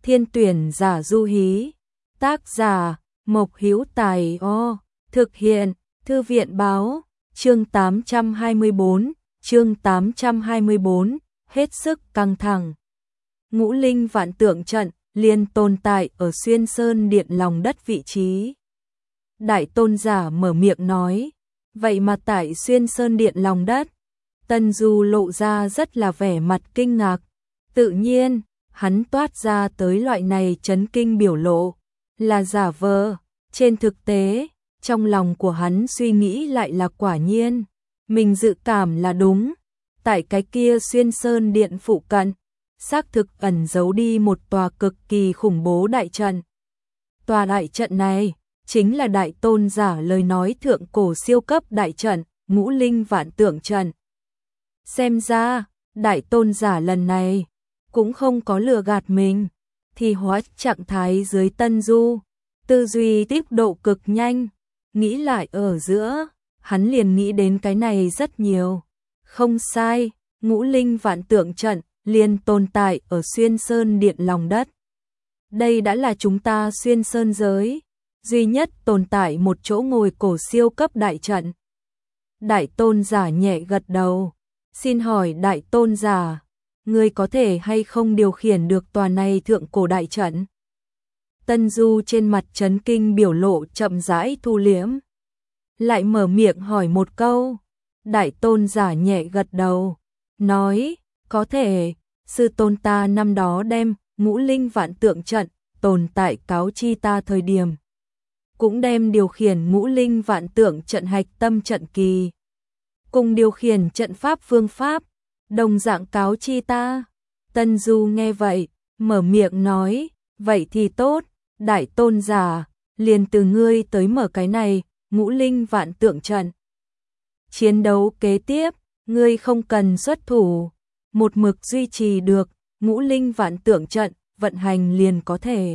Thiên tuyển giả du hí. Tác giả Mộc Hữu Tài. Thực hiện Thư viện báo. Chương 824, hết sức căng thẳng. Ngũ Linh Vạn Tượng trận liền tồn tại ở Xuyên Sơn Điện lòng đất vị trí. Đại tôn giả mở miệng nói, vậy mà tại Xuyên Sơn Điện lòng đất, Tân Du lộ ra rất là vẻ mặt kinh ngạc. Tự nhiên, hắn toát ra tới loại này chấn kinh biểu lộ, là giả vờ. Trên thực tế, trong lòng của hắn suy nghĩ lại là quả nhiên, mình dự cảm là đúng. Tại cái kia Xuyên Sơn Điện phụ cận, xác thực ẩn giấu đi một tòa cực kỳ khủng bố đại trận. Tòa đại trận này chính là đại tôn giả lời nói thượng cổ siêu cấp đại trận, Ngũ Linh Vạn Tượng trận. Xem ra, đại tôn giả lần này cũng không có lừa gạt mình, thì hóa trạng thái dưới Tân Du, tư duy tiếp độ cực nhanh, nghĩ lại ở giữa, hắn liền nghĩ đến cái này rất nhiều. Không sai, Ngũ Linh Vạn Tượng trận liền tồn tại ở Xuyên Sơn Điện lòng đất. Đây đã là chúng ta Xuyên Sơn giới duy nhất tồn tại một chỗ ngồi cổ siêu cấp đại trận. Đại tôn giả nhẹ gật đầu. Xin hỏi đại tôn giả, ngươi có thể hay không điều khiển được tòa này thượng cổ đại trận? Tân Du trên mặt chấn kinh biểu lộ chậm rãi thu liễm, lại mở miệng hỏi một câu. Đại tôn giả nhẹ gật đầu, nói, có thể, sư tôn ta năm đó đem Ngũ Linh Vạn Tượng trận tồn tại cáo chi ta thời điểm, cũng đem điều khiển Ngũ Linh Vạn Tượng trận hạch tâm trận kỳ, cùng điều khiển trận pháp phương pháp, đồng dạng cáo chi ta. Tân Du nghe vậy, mở miệng nói, vậy thì tốt, đại tôn giả, liền từ ngươi tới mở cái này, Ngũ Linh Vạn Tượng trận. Chiến đấu kế tiếp, ngươi không cần xuất thủ, một mực duy trì được Ngũ Linh Vạn Tượng trận, vận hành liền có thể.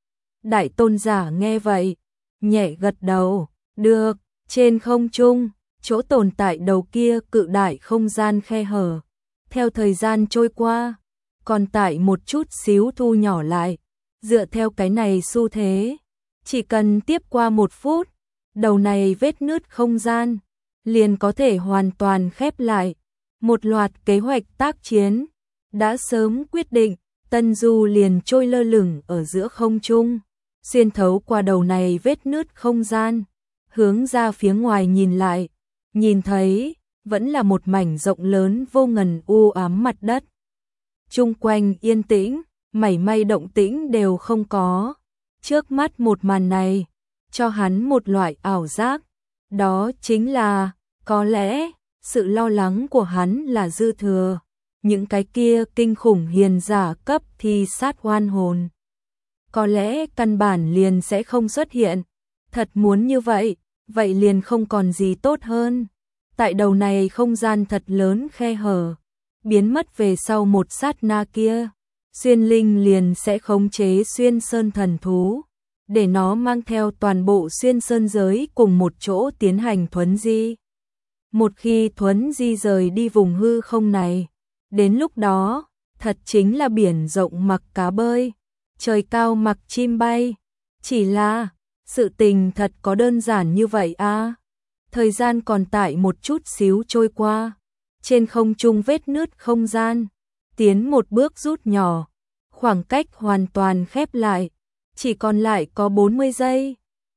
Đại tôn giả nghe vậy, nhẹ gật đầu, được. Trên không trung, chỗ tồn tại đầu kia cự đại không gian khe hở, theo thời gian trôi qua, còn tại một chút xíu thu nhỏ lại. Dựa theo cái này xu thế, chỉ cần tiếp qua 1 phút, đầu này vết nứt không gian liền có thể hoàn toàn khép lại. Một loạt kế hoạch tác chiến đã sớm quyết định, Tân Du liền trôi lơ lửng ở giữa không trung, xuyên thấu qua đầu này vết nứt không gian, hướng ra phía ngoài nhìn lại, nhìn thấy vẫn là một mảnh rộng lớn vô ngần u ám mặt đất. Chung quanh yên tĩnh, mảy may động tĩnh đều không có. Trước mắt một màn này cho hắn một loại ảo giác, đó chính là có lẽ sự lo lắng của hắn là dư thừa. Những cái kia kinh khủng hiền giả cấp thi sát oan hồn, có lẽ căn bản liền sẽ không xuất hiện. Thật muốn như vậy, vậy liền không còn gì tốt hơn. Tại đầu này không gian thật lớn khe hở biến mất về sau một sát na kia, Xuyên Linh liền sẽ khống chế Xuyên Sơn thần thú, để nó mang theo toàn bộ Xuyên Sơn giới cùng một chỗ tiến hành thuấn di. Một khi thuấn di rời đi vùng hư không này, đến lúc đó, thật chính là biển rộng mặc cá bơi, trời cao mặc chim bay. Chỉ là, sự tình thật có đơn giản như vậy à? Thời gian còn tại một chút xíu trôi qua, trên không trung vết nứt không gian tiến một bước rút nhỏ, khoảng cách hoàn toàn khép lại, chỉ còn lại có 40 giây,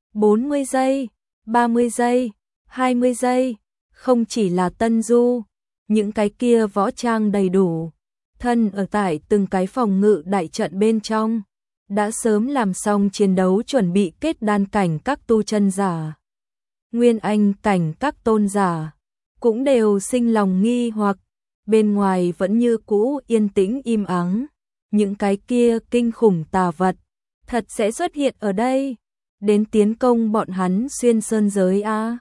40 giây, 30 giây, 20 giây. Không chỉ là Tân Du, những cái kia võ trang đầy đủ, thân ở tại từng cái phòng ngự đại trận bên trong, đã sớm làm xong chiến đấu chuẩn bị kết đan cảnh các tu chân giả, nguyên anh cảnh các tôn giả, cũng đều sinh lòng nghi hoặc. Bên ngoài vẫn như cũ yên tĩnh im ắng, những cái kia kinh khủng tà vật thật sẽ xuất hiện ở đây đến tiến công bọn hắn Xuyên Sơn giới a.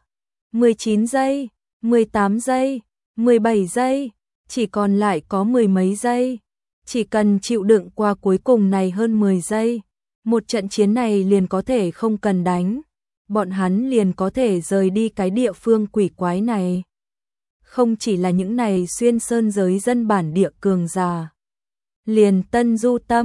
19 giây, 18 giây, 17 giây, chỉ còn lại có 10 mấy giây. Chỉ cần chịu đựng qua cuối cùng này hơn 10 giây, một trận chiến này liền có thể không cần đánh, bọn hắn liền có thể rời đi cái địa phương quỷ quái này. Không chỉ là những này Xuyên Sơn giới dân bản địa cường già, liền Tân Du tâm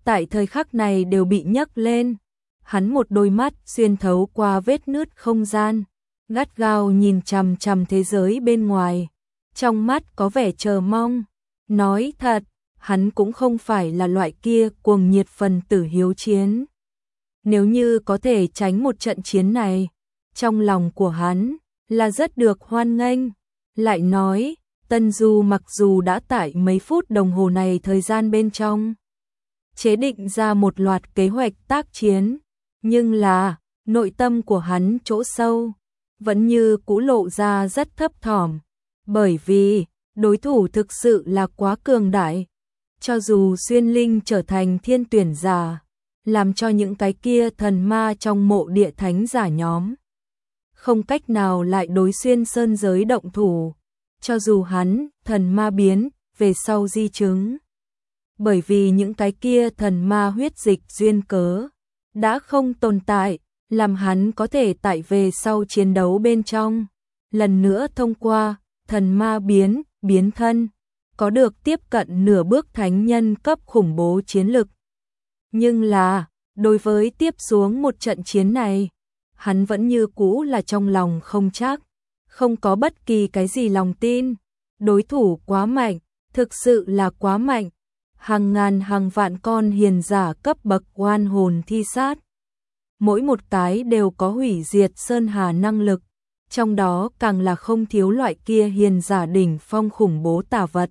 tại thời khắc này đều bị nhấc lên. Hắn một đôi mắt xuyên thấu qua vết nứt không gian, gắt gao nhìn chằm chằm thế giới bên ngoài, trong mắt có vẻ chờ mong. Nói thật, hắn cũng không phải là loại kia cuồng nhiệt phần tử hiếu chiến. Nếu như có thể tránh một trận chiến này, trong lòng của hắn là rất được hoan nghênh. Lại nói, Tân Du mặc dù đã tại mấy phút đồng hồ này thời gian bên trong chế định ra một loạt kế hoạch tác chiến, nhưng là nội tâm của hắn chỗ sâu vẫn như cũ lộ ra rất thấp thỏm, bởi vì đối thủ thực sự là quá cường đại. Cho dù Xuyên Linh trở thành thiên tuyển giả, làm cho những cái kia thần ma trong mộ địa thánh giả nhóm không cách nào lại đối Xuyên Sơn giới động thủ, cho dù hắn thần ma biến về sau di chứng, bởi vì những cái kia thần ma huyết dịch duyên cớ đã không tồn tại, làm hắn có thể tại về sau chiến đấu bên trong lần nữa thông qua thần ma biến thân, có được tiếp cận nửa bước thánh nhân cấp khủng bố chiến lực. Nhưng là, đối với tiếp xuống một trận chiến này, hắn vẫn như cũ là trong lòng không chắc, không có bất kỳ cái gì lòng tin. Đối thủ quá mạnh, thực sự là quá mạnh. Hàng ngàn hàng vạn con hiền giả cấp bậc oan hồn thi sát, mỗi một cái đều có hủy diệt sơn hà năng lực, trong đó càng là không thiếu loại kia hiền giả đỉnh phong khủng bố tà vật.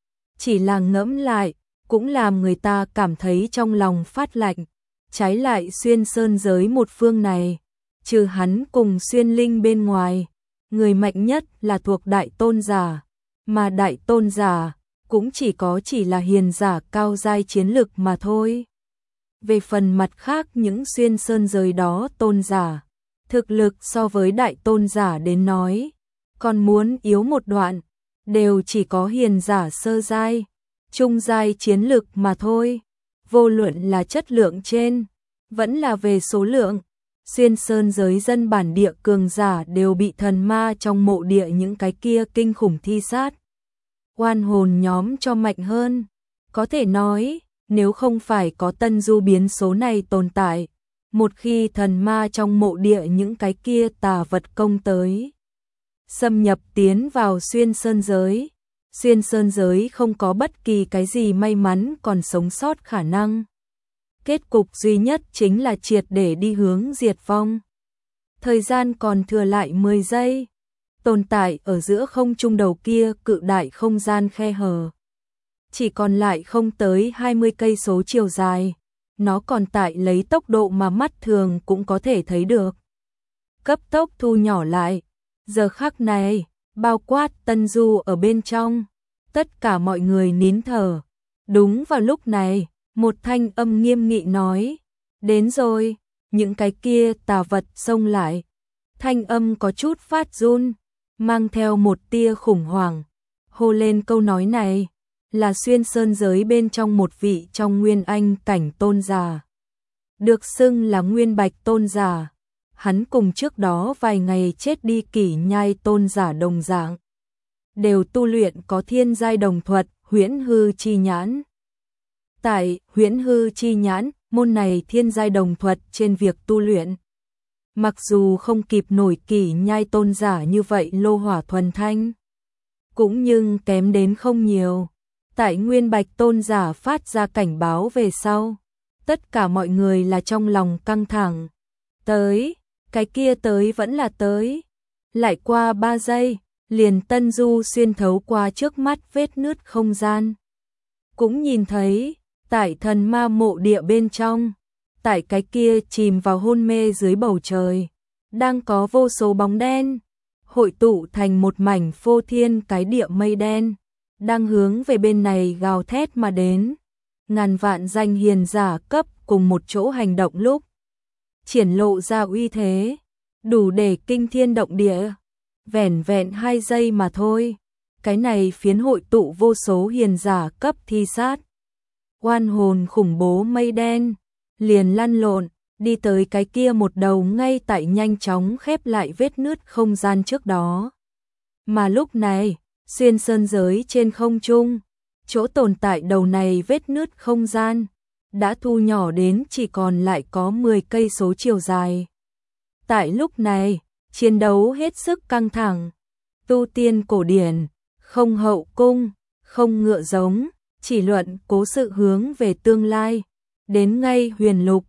Chỉ là ngẫm lại, cũng làm người ta cảm thấy trong lòng phát lạnh. Trái lại Xuyên Sơn giới một phương này, trừ hắn cùng Xuyên Linh bên ngoài, người mạnh nhất là thuộc Đại Tôn giả, mà Đại Tôn giả cũng chỉ là hiền giả cao giai chiến lực mà thôi. Về phần mặt khác những Xuyên Sơn giới đó tôn giả, thực lực so với Đại Tôn giả đến nói, còn muốn yếu một đoạn, đều chỉ có hiền giả sơ giai, trung giai chiến lực mà thôi. Vô luận là chất lượng trên, vẫn là về số lượng, Xuyên Sơn giới dân bản địa cường giả đều bị thần ma trong mộ địa những cái kia kinh khủng thi sát. Oan hồn nhóm cho mạnh hơn, có thể nói, nếu không phải có Tân Du biến số này tồn tại, một khi thần ma trong mộ địa những cái kia tà vật công tới, xâm nhập tiến vào Xuyên Sơn giới không có bất kỳ cái gì may mắn còn sống sót khả năng. Kết cục duy nhất chính là triệt để đi hướng diệt vong. Thời gian còn thừa lại 10 giây. Tồn tại ở giữa không trung đầu kia cự đại không gian khe hở. Chỉ còn lại không tới 20 cây số chiều dài. Nó còn tại lấy tốc độ mà mắt thường cũng có thể thấy được. Cấp tốc thu nhỏ lại. Giờ khắc này, bao quát Tân Du ở bên trong. Tất cả mọi người nín thở. Đúng vào lúc này, một thanh âm nghiêm nghị nói. Đến rồi, những cái kia tà vật xông lại. Thanh âm có chút phát run, mang theo một tia khủng hoảng. Hô lên câu nói này, là Xuyên Sơn giới bên trong một vị trong Nguyên Anh cảnh tôn giả. Được xưng là Nguyên Bạch tôn giả. Hắn cùng trước đó vài ngày chết đi Kỷ Nhai tôn giả đồng dạng, đều tu luyện có thiên giai đồng thuật, Huyễn Hư Chi Nhãn. Tại Huyễn Hư Chi Nhãn, môn này thiên giai đồng thuật trên việc tu luyện, mặc dù không kịp nổi Kỷ Nhai tôn giả như vậy lô hỏa thuần thanh, cũng nhưng kém đến không nhiều. Tại Nguyên Bạch tôn giả phát ra cảnh báo về sau, tất cả mọi người là trong lòng căng thẳng. Tới, cái kia tới vẫn là tới. Lại qua 3 giây, liền Tân Du xuyên thấu qua trước mắt vết nứt không gian. Cũng nhìn thấy, tại thần ma mộ địa bên trong, tại cái kia chìm vào hôn mê dưới bầu trời, đang có vô số bóng đen, hội tụ thành một mảnh phô thiên cái địa mây đen, đang hướng về bên này gào thét mà đến. Ngàn vạn danh hiền giả cấp cùng một chỗ hành động lúc, triển lộ ra uy thế, đủ để kinh thiên động địa. Vẻn vẹn 2 giây mà thôi, cái này phiến hội tụ vô số hiền giả cấp thi sát. Oan hồn khủng bố mây đen, liền lăn lộn, đi tới cái kia một đầu ngay tại nhanh chóng khép lại vết nứt không gian trước đó. Mà lúc này, Xuyên Sơn giới trên không trung, chỗ tồn tại đầu này vết nứt không gian, đã thu nhỏ đến chỉ còn lại có 10 cây số chiều dài. Tại lúc này, chiến đấu hết sức căng thẳng. Tu tiên cổ điển, không hậu cung, không ngựa giống, chỉ luận cố sự hướng về tương lai. Đến ngay huyền lục,